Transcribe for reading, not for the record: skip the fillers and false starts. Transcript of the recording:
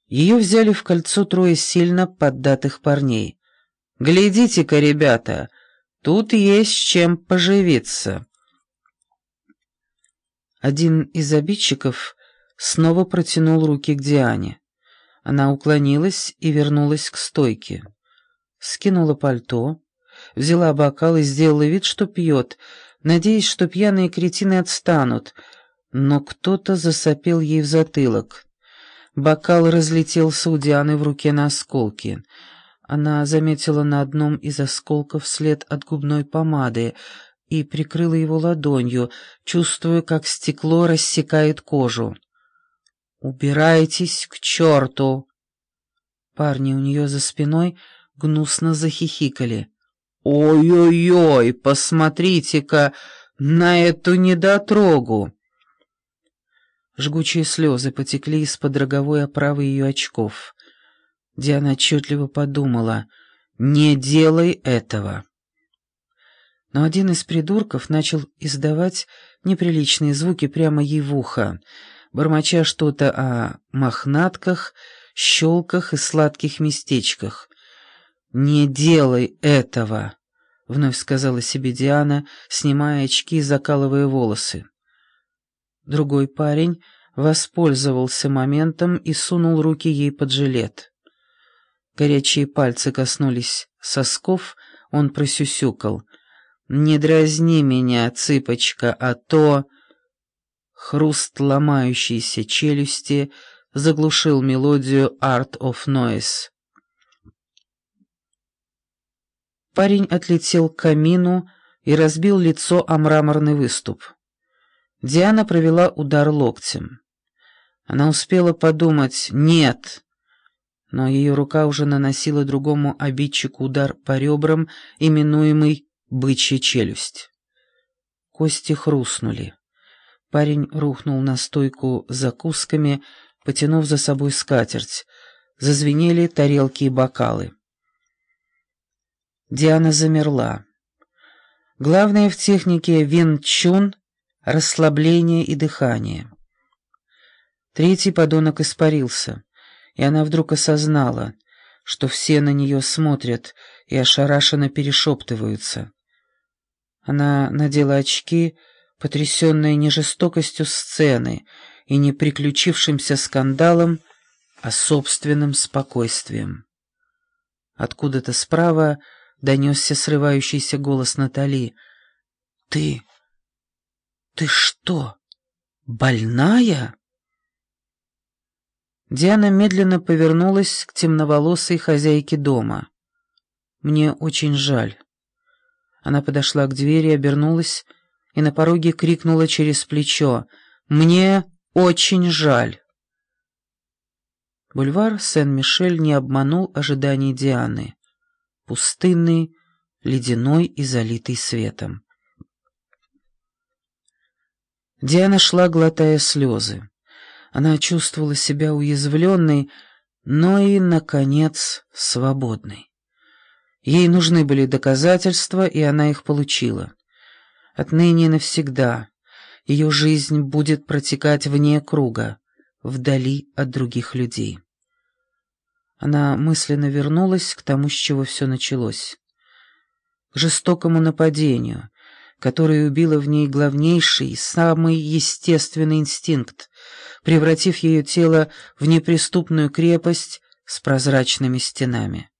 Ее взяли в кольцо трое сильно поддатых парней. «Глядите-ка, ребята, тут есть чем поживиться». Один из обидчиков снова протянул руки к Диане. Она уклонилась и вернулась к стойке. Скинула пальто, взяла бокал и сделала вид, что пьет, надеясь, что пьяные кретины отстанут, но кто-то засопел ей в затылок. Бокал разлетелся у Дианы в руке на осколки. Она заметила на одном из осколков след от губной помады и прикрыла его ладонью, чувствуя, как стекло рассекает кожу. «Убирайтесь к черту!» Парни у нее за спиной гнусно захихикали. «Ой-ой-ой, посмотрите-ка на эту недотрогу!» Жгучие слезы потекли из-под роговой оправы ее очков. Диана отчетливо подумала: «Не делай этого». Но один из придурков начал издавать неприличные звуки прямо ей в ухо, бормоча что-то о мохнатках, щелках и сладких местечках. «Не делай этого», — вновь сказала себе Диана, снимая очки и закалывая волосы. Другой парень воспользовался моментом и сунул руки ей под жилет. Горячие пальцы коснулись сосков, он просюсюкал: «Не дразни меня, цыпочка, а то...» Хруст ломающейся челюсти заглушил мелодию «Art of Noise». Парень отлетел к камину и разбил лицо о мраморный выступ. Диана провела удар локтем. Она успела подумать «нет», но ее рука уже наносила другому обидчику удар по ребрам, именуемый «бычья челюсть». Кости хрустнули. Парень рухнул на стойку с закусками, потянув за собой скатерть. Зазвенели тарелки и бокалы. Диана замерла. Главное в технике Вин Чун — расслабление и дыхание. Третий подонок испарился, и она вдруг осознала, что все на нее смотрят и ошарашенно перешептываются. Она надела очки, потрясенная не жестокостью сцены и не приключившимся скандалом, а собственным спокойствием. Откуда-то справа донесся срывающийся голос Натали. «Ты что, больная?» Диана медленно повернулась к темноволосой хозяйке дома. «Мне очень жаль». Она подошла к двери, обернулась и на пороге крикнула через плечо: «Мне очень жаль». Бульвар Сен-Мишель не обманул ожиданий Дианы. Пустынный, ледяной и залитый светом. Диана шла, глотая слезы. Она чувствовала себя уязвленной, но и, наконец, свободной. Ей нужны были доказательства, и она их получила. Отныне и навсегда ее жизнь будет протекать вне круга, вдали от других людей. Она мысленно вернулась к тому, с чего все началось. К жестокому нападению, которое убило в ней главнейший, самый естественный инстинкт, превратив ее тело в неприступную крепость с прозрачными стенами.